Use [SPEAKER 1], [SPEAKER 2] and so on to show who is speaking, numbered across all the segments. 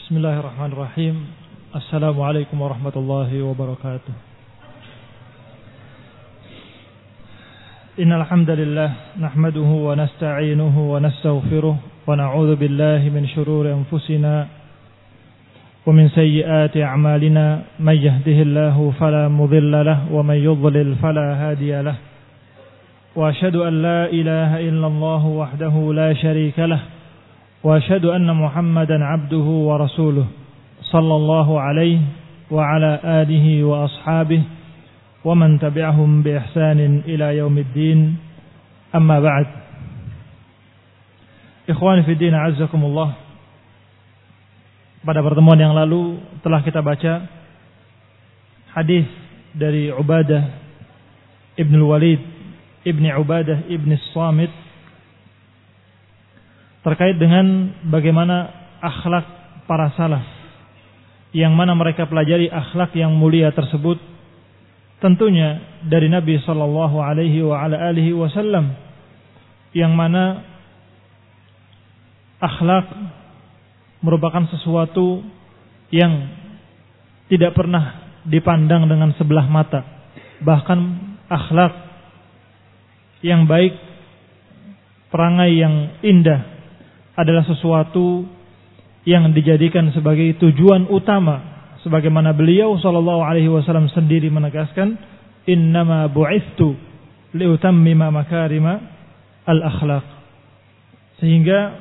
[SPEAKER 1] Bismillahirrahmanirrahim. Assalamualaikum warahmatullahi wabarakatuh. Innal hamdalillah nahmaduhu wa nasta'inuhu wa nastaghfiruh wa na'udzu billahi min shururi anfusina wa min sayyiati a'malina may yahdihillahu fala mudilla lahu wa may yudlil fala hadiya lahu. Wa asyhadu an la ilaha illallah wahdahu la syarika lahu wa asyhadu anna Muhammadan abduhu wa rasuluh sallallahu alaihi wa ala alihi wa ashabihi wa man tabi'ahum bi ihsanin ila yaumiddin. Amma ba'd. Ikhwani fi din, a'azzakumullah. Pada pertemuan yang lalu telah kita baca hadis dari Ubadah ibn al-Walid ibn Ubadah ibn Samit terkait dengan bagaimana akhlak para salaf, yang mana mereka pelajari akhlak yang mulia tersebut tentunya dari Nabi sallallahu alaihi wa ala alihi wasallam, yang mana akhlak merupakan sesuatu yang tidak pernah dipandang dengan sebelah mata. Bahkan akhlak yang baik, perangai yang indah adalah sesuatu yang dijadikan sebagai tujuan utama, sebagaimana beliau sallallahu alaihi wasallam sendiri menegaskan, innama bu'ithtu liutammima makarima al-akhlaq. Sehingga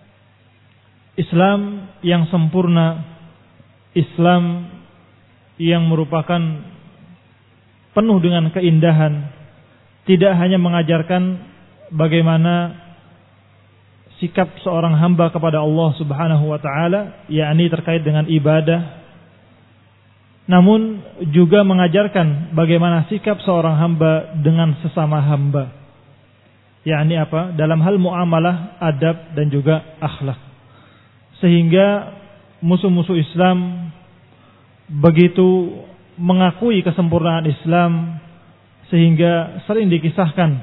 [SPEAKER 1] Islam yang sempurna, Islam yang merupakan penuh dengan keindahan, tidak hanya mengajarkan bagaimana sikap seorang hamba kepada Allah Subhanahu wa taala, yakni terkait dengan ibadah, namun juga mengajarkan bagaimana sikap seorang hamba dengan sesama hamba, yakni apa? Dalam hal muamalah, adab dan juga akhlak. Sehingga musuh-musuh Islam begitu mengakui kesempurnaan Islam, sehingga sering dikisahkan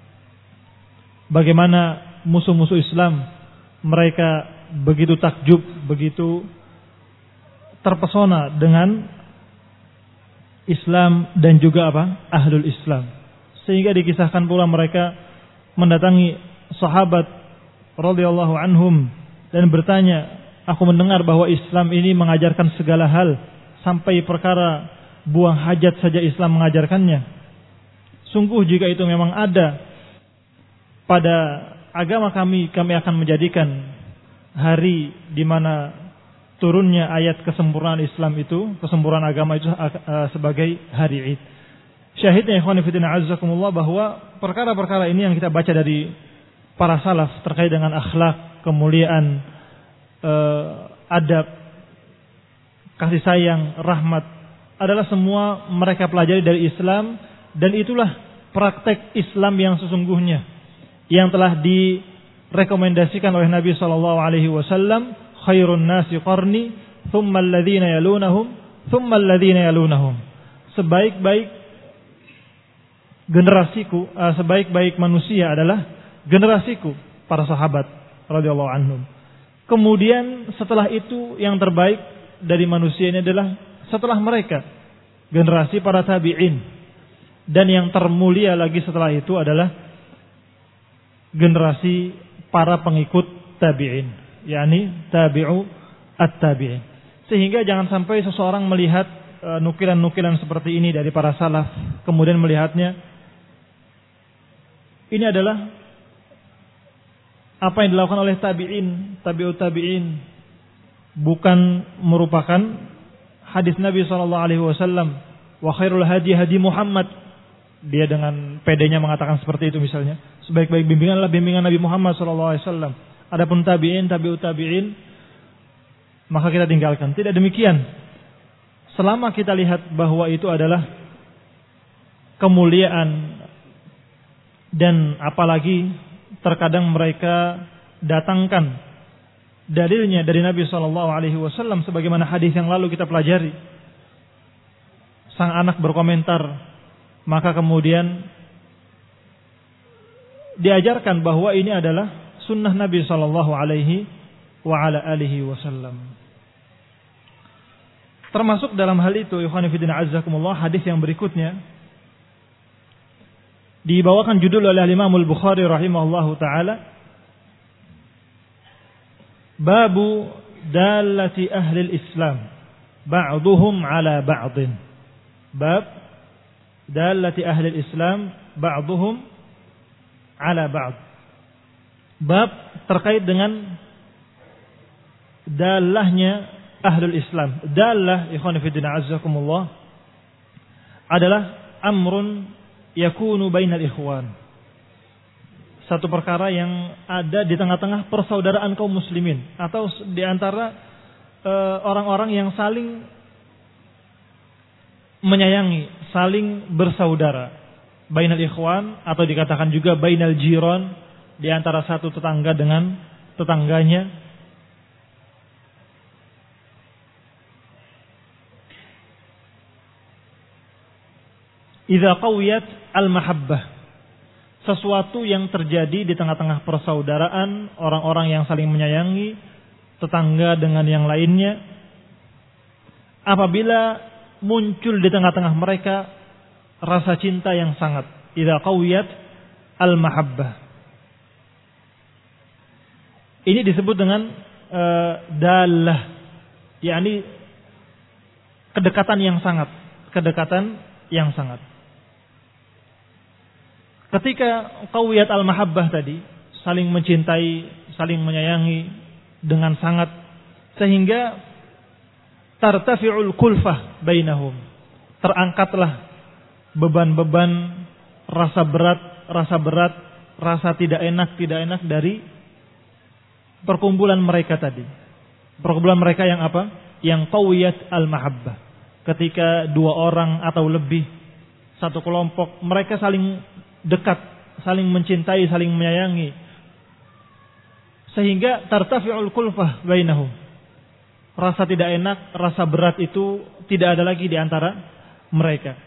[SPEAKER 1] bagaimana musuh-musuh Islam mereka begitu takjub, begitu terpesona dengan Islam dan juga apa? Ahlul Islam. Sehingga dikisahkan pula mereka mendatangi sahabat radhiyallahu anhum dan bertanya, aku mendengar bahwa Islam ini mengajarkan segala hal, sampai perkara buang hajat saja Islam mengajarkannya. Sungguh jika itu memang ada pada agama kami akan menjadikan hari di mana turunnya ayat kesempurnaan Islam itu, kesempurnaan agama itu sebagai hari Id. Syahidnya ikhwan fillah azzakumullah, bahwa perkara-perkara ini yang kita baca dari para salaf terkait dengan akhlak, kemuliaan, adab, kasih sayang, rahmat, adalah semua mereka pelajari dari Islam, dan itulah praktek Islam yang sesungguhnya, yang telah direkomendasikan oleh Nabi sallallahu alaihi wasallam, khairun nasi qarni thumma alladhina yalunahum thumma alladhina yalunahum. Sebaik-baik generasiku, sebaik-baik manusia adalah generasiku, para sahabat radhiyallahu anhum. Kemudian setelah itu yang terbaik dari manusia ini adalah setelah mereka generasi para tabi'in, dan yang termulia lagi setelah itu adalah generasi para pengikut tabi'in, yakni tabi'u at-tabi'in. Sehingga jangan sampai seseorang melihat nukilan-nukilan seperti ini dari para salaf, kemudian melihatnya ini adalah apa yang dilakukan oleh tabi'in, tabi'ut tabi'in, bukan merupakan hadis Nabi SAW, wa khairul hadi hadi Muhammad. Dia dengan pedenya mengatakan seperti itu misalnya, sebaik-baik bimbingan adalah bimbingan Nabi Muhammad SAW. Adapun tabi'in, tabi'ut tabi'in, maka kita tinggalkan. Tidak demikian. Selama kita lihat bahwa itu adalah kemuliaan, dan apalagi terkadang mereka datangkan dalilnya dari Nabi SAW, sebagaimana hadis yang lalu kita pelajari. Sang anak berkomentar, maka kemudian diajarkan bahwa ini adalah sunnah Nabi sallallahu alaihi wa ala alihi wasallam. Termasuk dalam hal itu, ikhwan fillah azzakumullah, hadis yang berikutnya dibawakan judul oleh Imam Al-Bukhari rahimahullahu taala, Babu dalati ahli Islam ba'duhum ala ba'din. Bab dalati ahli Islam ba'duhum ala ba'd. Bab terkait dengan dalahnya ahlul Islam. Dalah, ikhwan fillah azzakumullah, adalah amrun yakunu bainal ikhwan. Satu perkara yang ada di tengah-tengah persaudaraan kaum muslimin, atau di antara orang-orang yang saling menyayangi, saling bersaudara. Bainal ikhwan, atau dikatakan juga bainal jiran, di antara satu tetangga dengan tetangganya. Idza qawiyat al-mahabbah, sesuatu yang terjadi di tengah-tengah persaudaraan, orang-orang yang saling menyayangi tetangga dengan yang lainnya, apabila muncul di tengah-tengah mereka rasa cinta yang sangat. Idza qawiyat al-mahabbah, ini disebut dengan dalah, yakni kedekatan yang sangat, kedekatan yang sangat. Ketika qawiyat al-mahabbah tadi, saling mencintai, saling menyayangi dengan sangat, sehingga tartafi'ul kulfah bainahum, terangkatlah beban-beban, rasa berat, rasa tidak enak dari perkumpulan mereka tadi. Perkumpulan mereka yang apa? Yang qawiyat al-mahabbah. Ketika dua orang atau lebih, satu kelompok, mereka saling dekat, saling mencintai, saling menyayangi, sehingga tartafi'ul kulfah bainahum. Rasa tidak enak, rasa berat itu tidak ada lagi di antara mereka.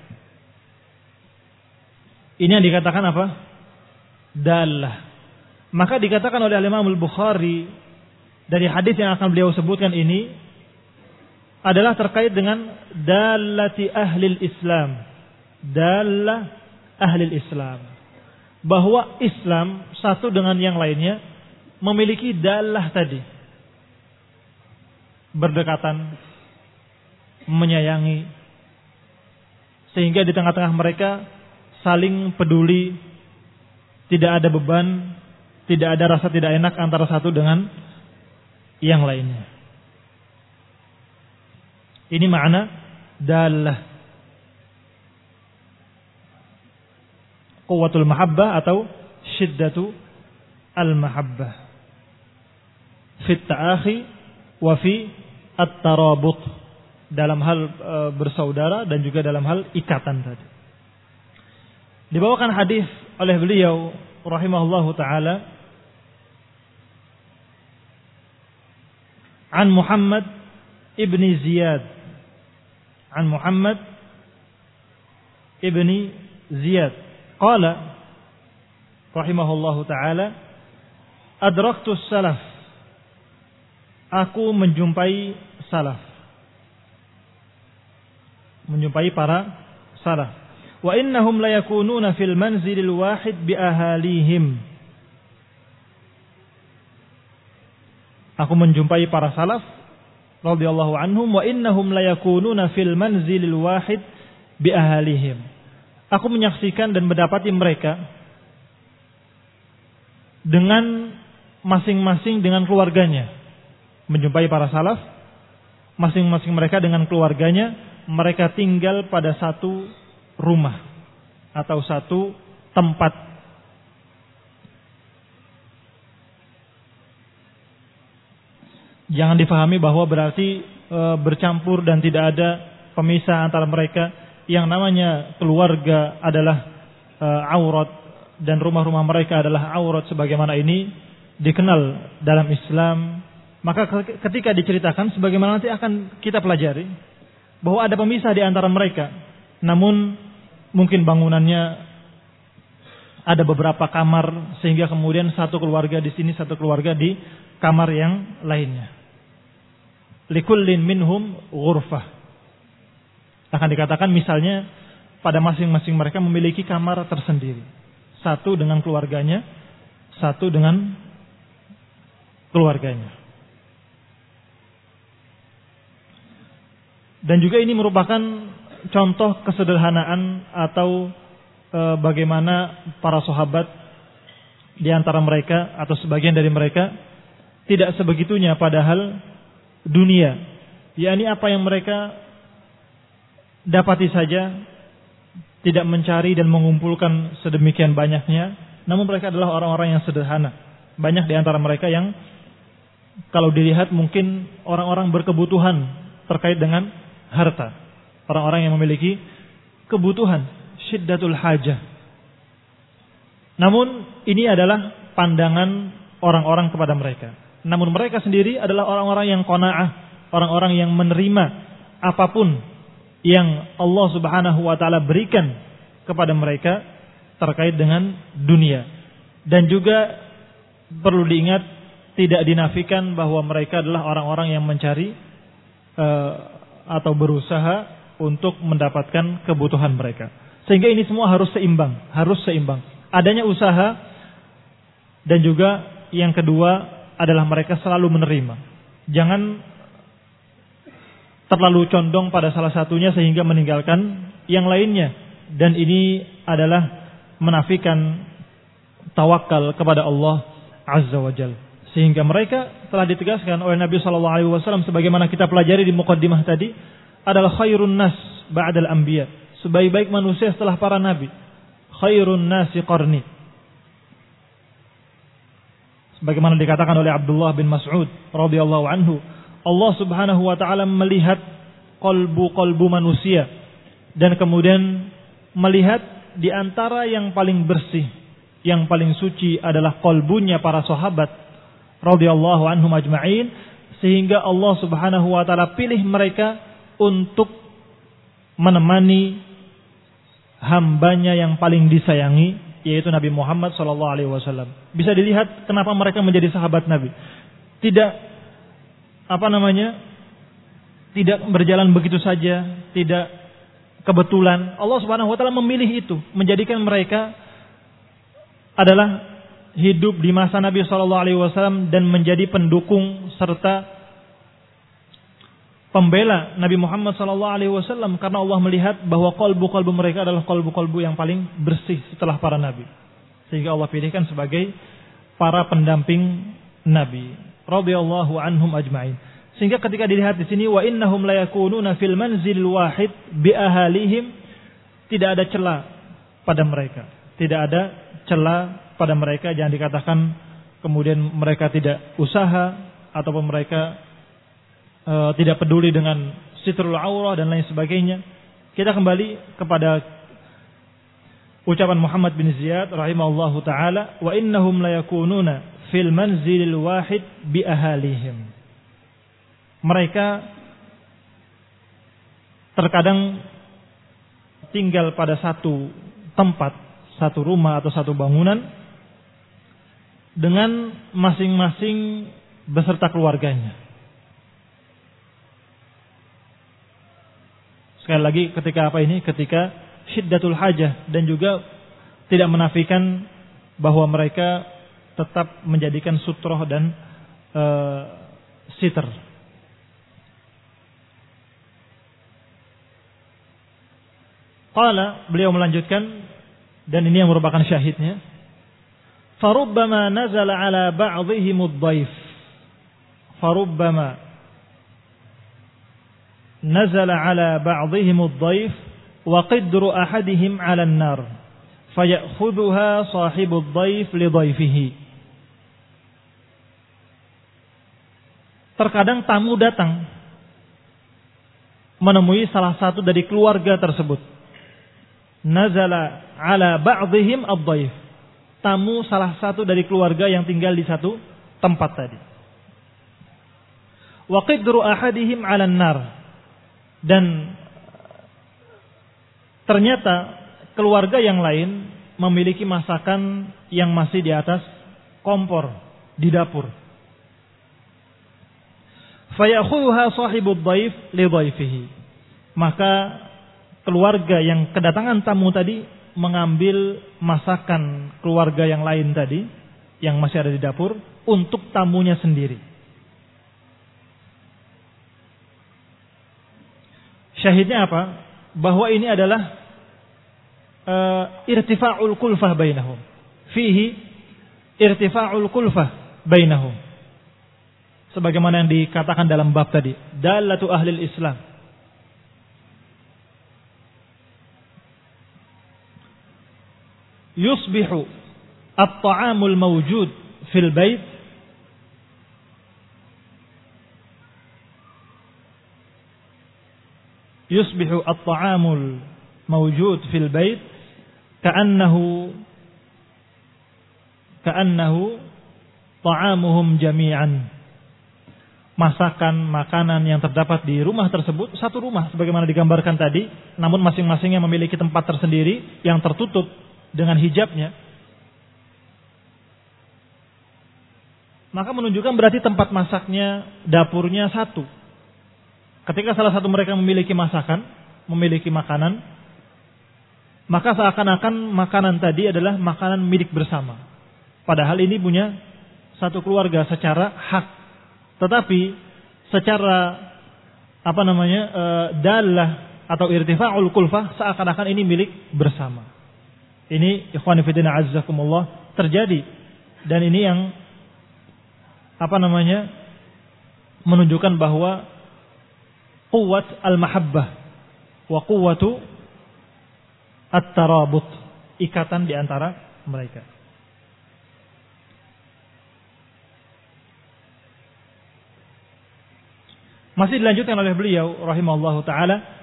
[SPEAKER 1] Ini yang dikatakan apa? Dalah. Maka dikatakan oleh Imam Al-Bukhari dari hadis yang akan beliau sebutkan ini adalah terkait dengan dalati ahli Islam. Dalah ahli Islam, bahwa Islam satu dengan yang lainnya memiliki dalah tadi, berdekatan, menyayangi, sehingga di tengah-tengah mereka saling peduli, tidak ada beban, tidak ada rasa tidak enak antara satu dengan yang lainnya. Ini makna dalah. Quwwatul mahabbah atau syiddatu al-mahabbah fi at-ta'akhi wa fi at-tarabut, dalam hal bersaudara dan juga dalam hal ikatan tadi. Dibawakan hadis oleh beliau rahimahullahu taala an Muhammad ibni Ziyad, an Muhammad ibni Ziyad qala rahimahullahu ta'ala, adraktus salaf, aku menjumpai salaf, menjumpai para salaf, wa innahum la yakununa fil manzilil wahid bi ahalihim, aku menjumpai para salaf radhiyallahu anhum, wa innahum la yakununa fil manzilil wahid bi ahalihim, aku menyaksikan dan mendapati mereka dengan masing-masing dengan keluarganya. Menjumpai para salaf, masing-masing mereka dengan keluarganya, mereka tinggal pada satu rumah atau satu tempat. Jangan difahami bahwa berarti bercampur dan tidak ada pemisah antara mereka. Yang namanya keluarga adalah aurat, dan rumah-rumah mereka adalah aurat sebagaimana ini dikenal dalam Islam. Maka ketika diceritakan, sebagaimana nanti akan kita pelajari, bahwa ada pemisah di antara mereka, namun mungkin bangunannya ada beberapa kamar, sehingga kemudian satu keluarga di sini, satu keluarga di kamar yang lainnya. Likullin minhum ghurfah, Akan dikatakan misalnya pada masing-masing mereka memiliki kamar tersendiri. Satu dengan keluarganya, satu dengan keluarganya. Dan juga ini merupakan contoh kesederhanaan atau bagaimana para sahabat di antara mereka atau sebagian dari mereka tidak sebegitunya padahal dunia, yakni apa yang mereka dapati saja, tidak mencari dan mengumpulkan sedemikian banyaknya, namun mereka adalah orang-orang yang sederhana. Banyak di antara mereka yang kalau dilihat mungkin orang-orang berkebutuhan terkait dengan harta. Orang-orang yang memiliki kebutuhan, syiddatul hajah. Namun ini adalah pandangan orang-orang kepada mereka. Namun mereka sendiri adalah orang-orang yang qanaah, orang-orang yang menerima apapun yang Allah Subhanahu wa taala berikan kepada mereka terkait dengan dunia. Dan juga perlu diingat, tidak dinafikan bahwa mereka adalah orang-orang yang mencari atau berusaha untuk mendapatkan kebutuhan mereka. Sehingga ini semua harus seimbang, Adanya usaha dan juga yang kedua adalah mereka selalu menerima. Jangan terlalu condong pada salah satunya sehingga meninggalkan yang lainnya. Dan ini adalah menafikan tawakal kepada Allah Azza wa Jalla. Sehingga mereka telah ditegaskan oleh Nabi SAW sebagaimana kita pelajari di muqaddimah tadi, adalah khairun nas ba'dal anbiya. Sebaik-baik manusia setelah para nabi. Khairun nasi qarni. Sebagaimana dikatakan oleh Abdullah bin Mas'ud radhiyallahu anhu, Allah Subhanahu wa taala melihat qalbu manusia dan kemudian melihat di antara yang paling bersih, yang paling suci adalah qalbunya para sahabat radhiyallahu anhum ajma'in, sehingga Allah Subhanahu wa taala pilih mereka untuk menemani hambanya yang paling disayangi, yaitu Nabi Muhammad SAW. Bisa dilihat kenapa mereka menjadi sahabat Nabi. Tidak berjalan begitu saja, tidak kebetulan. Allah Subhanahu wa taala memilih itu, menjadikan mereka adalah hidup di masa Nabi SAW dan menjadi pendukung serta pembela Nabi Muhammad SAW, karena Allah melihat bahwa qalbu mereka adalah qalbu yang paling bersih setelah para nabi, sehingga Allah pilihkan sebagai para pendamping Nabi radhiyallahu anhum ajma'in. Sehingga ketika dilihat di sini, wa innahum la yakununa fil manzil wahid bi ahalihim, tidak ada celah pada mereka, jangan dikatakan kemudian mereka tidak usaha ataupun mereka tidak peduli dengan sitrul aurah dan lain sebagainya. Kita kembali kepada ucapan Muhammad bin Ziyad rahimahullahu taala, wa innahum la yakununa fil manzilil wahid bi ahalihim. Mereka terkadang tinggal pada satu tempat, satu rumah atau satu bangunan dengan masing-masing beserta keluarganya. Sekali lagi ketika syiddatul hajah, dan juga tidak menafikan bahwa mereka tetap menjadikan sutroh dan sitr. Qala, beliau melanjutkan, dan ini yang merupakan syahidnya, farubbama nazala ala ba'dihimud dhaif, farubbama nazala ala ba'dihimud dhaif wa qidru ahadihim 'ala an-nar fayakhudhuha sahibud dhaif li dhaifihi. Terkadang tamu datang menemui salah satu dari keluarga tersebut. Nazala ala ba'dihim ad-dhaif. Tamu salah satu dari keluarga yang tinggal di satu tempat tadi. Wa qidru ahadihim 'ala an-nar. Dan ternyata keluarga yang lain memiliki masakan yang masih di atas kompor di dapur. Fayakhudhuha sahibud dhaif li dhaifihi. Maka keluarga yang kedatangan tamu tadi mengambil masakan keluarga yang lain tadi yang masih ada di dapur untuk tamunya sendiri. Syahidnya apa? Bahwa ini adalah irtifa'ul kulfah bainahum. Fihi irtifa'ul kulfah bainahum. Sebagaimana yang dikatakan dalam bab tadi, dalatu ahlil Islam. Yusbihu at-ta'amul mawjud fil bait yusbihu at-ta'amul mawjud fil bait ka'annahu ta'amuhum jami'an. Masakan makanan yang terdapat di rumah tersebut satu rumah sebagaimana digambarkan tadi, namun masing-masingnya memiliki tempat tersendiri yang tertutup dengan hijabnya, maka menunjukkan berarti tempat masaknya, dapurnya satu. Ketika salah satu mereka memiliki masakan, memiliki makanan, maka seakan-akan makanan tadi adalah makanan milik bersama. Padahal ini punya satu keluarga secara hak, tetapi secara dalah atau irtifa'ul kulfah seakan-akan ini milik bersama. Ini ikhwani fillah azzakumullah terjadi, dan ini yang menunjukkan bahwa quwwat al-mahabbah wa quwwatu at-tarabut, ikatan di antara mereka. Masih dilanjutkan oleh beliau rahimahullahu taala,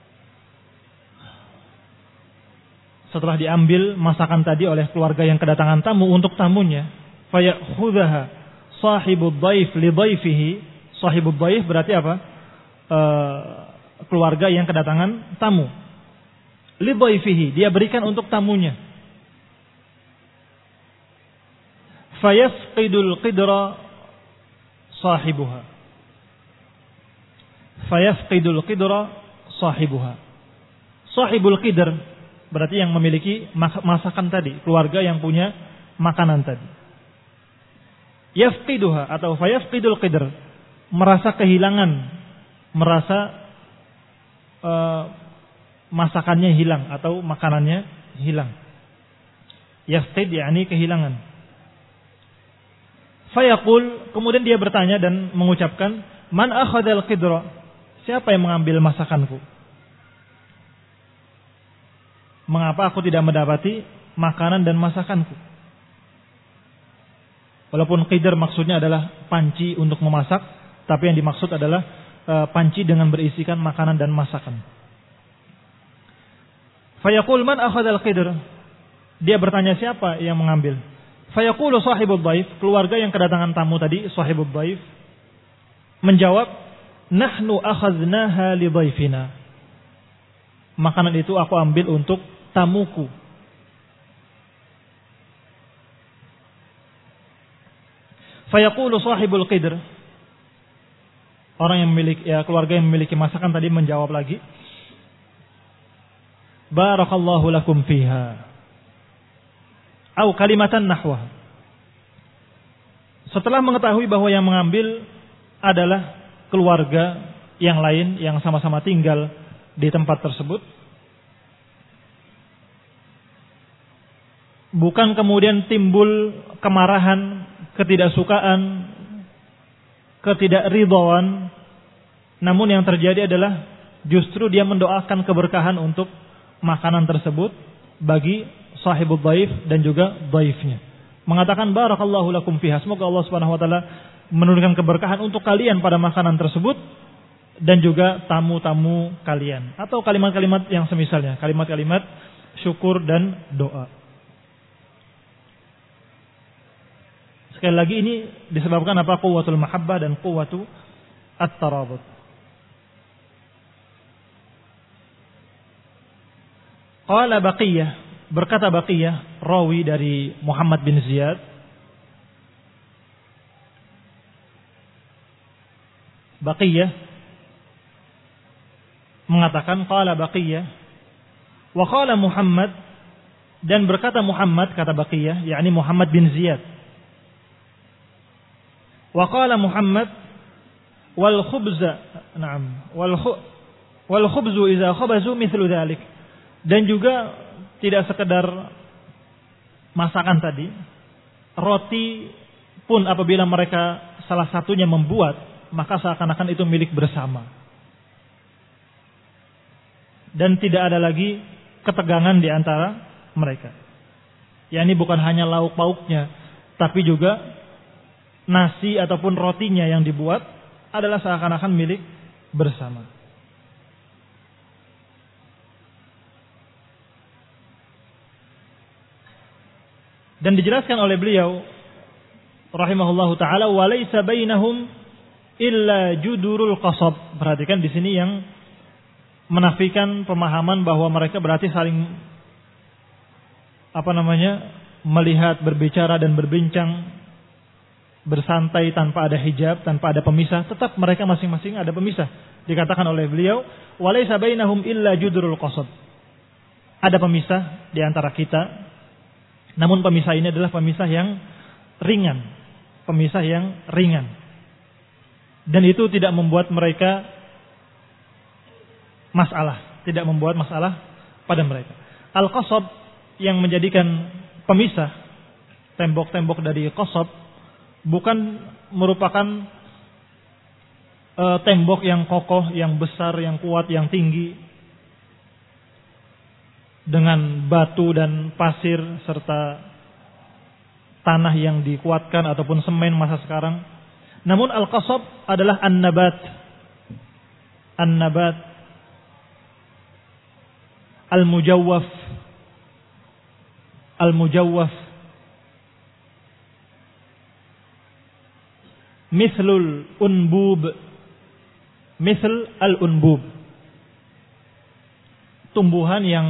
[SPEAKER 1] setelah diambil masakan tadi oleh keluarga yang kedatangan tamu untuk tamunya, fayakhudhaha sahibud dhaif li dhaifihi. Sahibud dhaif berarti apa? Keluarga yang kedatangan tamu. Li dhaifihi, dia berikan untuk tamunya. Fayafqidul qidra sahibuha. Fayafqidul qidra sahibuha. Sahibul qidr berarti yang memiliki masakan tadi, keluarga yang punya makanan tadi. Yafqiduha atau fayafqidul qidr, merasa kehilangan, merasa masakannya hilang atau makanannya hilang. Yafqid yakni kehilangan. Fayaqul, kemudian dia bertanya dan mengucapkan, man akhadal qidra, siapa yang mengambil masakanku? Mengapa aku tidak mendapati makanan dan masakanku? Walaupun qidr maksudnya adalah panci untuk memasak, tapi yang dimaksud adalah panci dengan berisikan makanan dan masakan. Fayaqul man akhadal qidr, dia bertanya siapa yang mengambil. Fayaqulu sahibud dhaif, keluarga yang kedatangan tamu tadi, sahibud dhaif menjawab, nahnu akhadnaha li dhaifina. Makanan itu aku ambil untuk tamuku. Fayaqulu sahibul qidr, orang yang memiliki, keluarga yang memiliki masakan tadi menjawab lagi, barakallahu lakum fiha, atau kalimatan nahwa. Setelah mengetahui bahwa yang mengambil adalah keluarga yang lain yang sama-sama tinggal di tempat tersebut, bukan kemudian timbul kemarahan, ketidaksukaan, ketidakridhaan, namun yang terjadi adalah justru dia mendoakan keberkahan untuk makanan tersebut bagi sahibul dhaif dan juga dhaifnya. Mengatakan barakallahu lakum fiha, semoga Allah Subhanahu wa taala menurunkan keberkahan untuk kalian pada makanan tersebut dan juga tamu-tamu kalian, atau kalimat-kalimat yang semisalnya, kalimat-kalimat syukur dan doa. Sekali lagi ini disebabkan apa? Quwwatul mahabbah dan quwwatu at-tarabut. Qala Baqiyah, berkata Baqiyah, rawi dari Muhammad bin Ziyad, Baqiyah mengatakan, qala Baqiyah, Wa qala Muhammad, dan berkata Muhammad, kata Baqiyah, yakni Muhammad bin Ziyad. Wa qala Muhammad wal khubza, na'am, wal khubzu idza khabazu mithlu dzalik. Dan juga tidak sekedar masakan tadi, roti pun apabila mereka salah satunya membuat, maka seakan-akan itu milik bersama. Dan tidak ada lagi ketegangan di antara mereka. Yani bukan hanya lauk pauknya, tapi juga nasi ataupun rotinya yang dibuat adalah seakan-akan milik bersama. Dan dijelaskan oleh beliau rahimahullahu taala, walaysa bainahum illa judurul qasab. Perhatikan di sini yang menafikan pemahaman bahwa mereka berarti saling melihat, berbicara dan berbincang bersantai tanpa ada hijab, tanpa ada pemisah. Tetap mereka masing-masing ada pemisah. Dikatakan oleh beliau, walaysa bainahum illa judurul qasab. Ada pemisah di antara kita. Namun pemisah ini adalah pemisah yang ringan. Pemisah yang ringan. Dan itu tidak membuat mereka masalah. Tidak membuat masalah pada mereka. Al-qasab yang menjadikan pemisah, tembok-tembok dari qasab, bukan merupakan tembok yang kokoh, yang besar, yang kuat, yang tinggi, dengan batu dan pasir serta tanah yang dikuatkan ataupun semen masa sekarang. Namun al-qasab adalah an-nabat. An-nabat al-mujawwaf. Al-mujawwaf mithlul unbub. Mithl al-unbub. Tumbuhan yang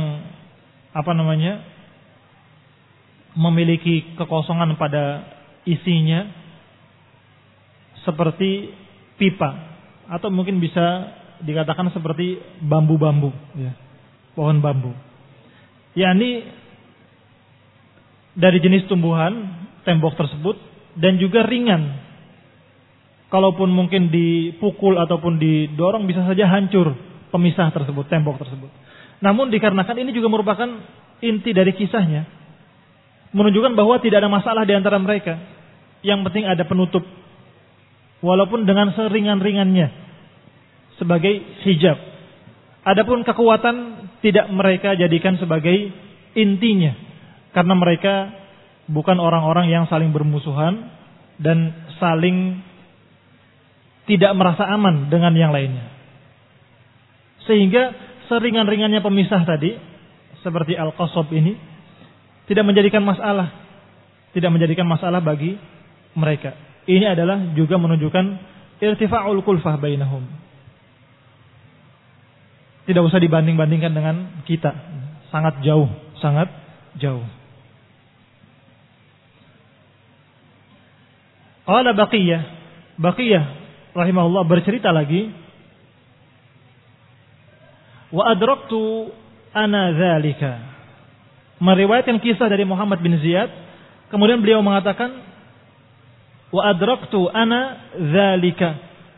[SPEAKER 1] memiliki kekosongan pada isinya seperti pipa, atau mungkin bisa dikatakan seperti bambu-bambu, ya, pohon bambu. Yani dari jenis tumbuhan tembok tersebut, dan juga ringan. Kalaupun mungkin dipukul ataupun didorong bisa saja hancur pemisah tersebut, tembok tersebut. Namun dikarenakan ini juga merupakan inti dari kisahnya, menunjukkan bahwa tidak ada masalah di antara mereka. Yang penting ada penutup, walaupun dengan seringan-ringannya, sebagai hijab. Adapun kekuatan tidak mereka jadikan sebagai intinya, karena mereka bukan orang-orang yang saling bermusuhan dan saling tidak merasa aman dengan yang lainnya. Sehingga seringan-ringannya pemisah tadi, seperti al-qasab ini, tidak menjadikan masalah. Tidak menjadikan masalah bagi mereka. Ini adalah juga menunjukkan irtifa'ul kulfah bainahum. Tidak usah dibanding-bandingkan dengan kita. Sangat jauh, sangat jauh. Qala Baqiyah rahimahullah bercerita lagi, wa adraktu ana dzalika. Meriwayatkan kisah dari Muhammad bin Ziyad, kemudian beliau mengatakan, wa adraktu ana dzalika.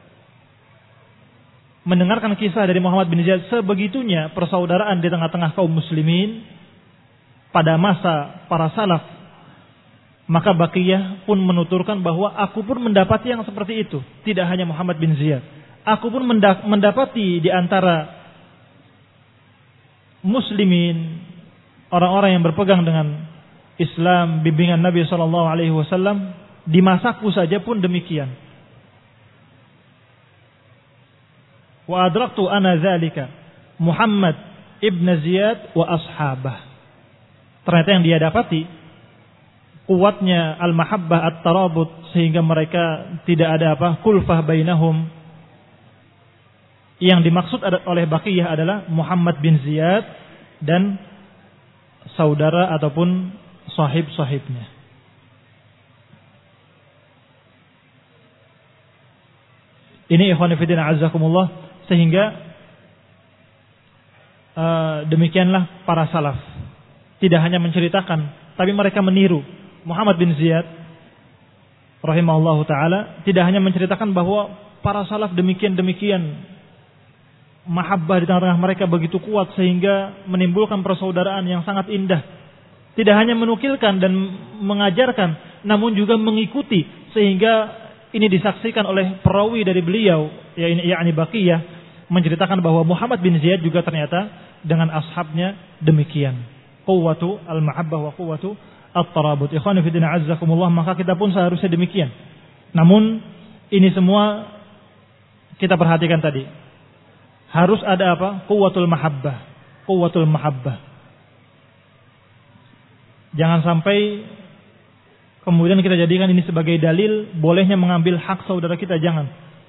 [SPEAKER 1] Mendengarkan kisah dari Muhammad bin Ziyad, sebegitunya persaudaraan di tengah-tengah kaum muslimin pada masa para salaf. Maka Baqiyah pun menuturkan bahwa aku pun mendapati yang seperti itu. Tidak hanya Muhammad bin Ziyad, aku pun mendapati di antara muslimin, orang-orang yang berpegang dengan Islam, bimbingan Nabi SAW, di masaku saja pun demikian. Wa adraktu ana dzalika Muhammad ibn Ziyad wa ashabah. Ternyata yang dia dapati kuatnya al-mahabbah at-tarabut, sehingga mereka tidak ada kulfah bainahum. Yang dimaksud oleh Baqiyah adalah Muhammad bin Ziyad dan saudara ataupun sahib-sahibnya. Ini ikhwan fillah azakumullah, sehingga demikianlah para salaf. Tidak hanya menceritakan, tapi mereka meniru. Muhammad bin Ziyad rahimahullahu taala tidak hanya menceritakan bahwa para salaf demikian mahabbah di tengah-tengah mereka begitu kuat sehingga menimbulkan persaudaraan yang sangat indah. Tidak hanya menukilkan dan mengajarkan, namun juga mengikuti sehingga ini disaksikan oleh perawi dari beliau, yakni Baqiyah, menceritakan bahwa Muhammad bin Ziyad juga ternyata dengan ashabnya demikian. Quwwatu al-mahabbah wa quwwatu at-tarabut. Ikhwani fi din azzakumullah, maka kita pun seharusnya demikian. Namun ini semua kita perhatikan tadi. Harus ada apa? Quwwatul mahabbah. Quwwatul mahabbah. Jangan sampai kemudian kita jadikan ini sebagai dalil bolehnya mengambil hak saudara kita, jangan.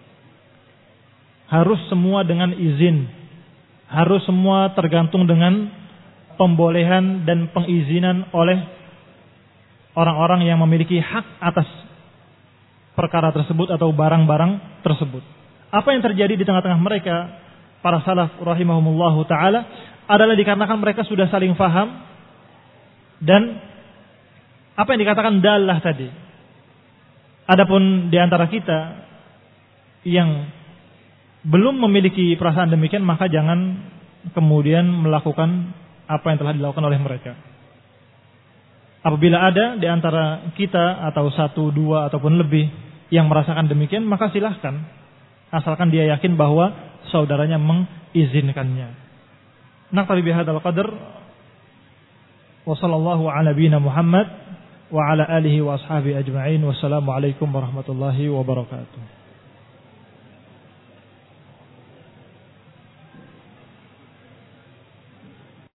[SPEAKER 1] Harus semua dengan izin. Harus semua tergantung dengan pembolehan dan pengizinan oleh orang-orang yang memiliki hak atas perkara tersebut atau barang-barang tersebut. Apa yang terjadi di tengah-tengah mereka, para salaf rahimahumullahu ta'ala, adalah dikarenakan mereka sudah saling faham. Dan apa yang dikatakan dalah tadi. Adapun di antara kita yang belum memiliki perasaan demikian, maka jangan kemudian melakukan apa yang telah dilakukan oleh mereka. Apabila ada di antara kita atau 1, 2 ataupun lebih yang merasakan demikian, maka silahkan, asalkan dia yakin bahwa saudaranya mengizinkannya. Naktabi bihadzal qadar. Wa sallallahu ala nabiyyina Muhammad wa ala alihi wa ashabihi ajma'in. Wassalamu alaikum warahmatullahi wabarakatuh.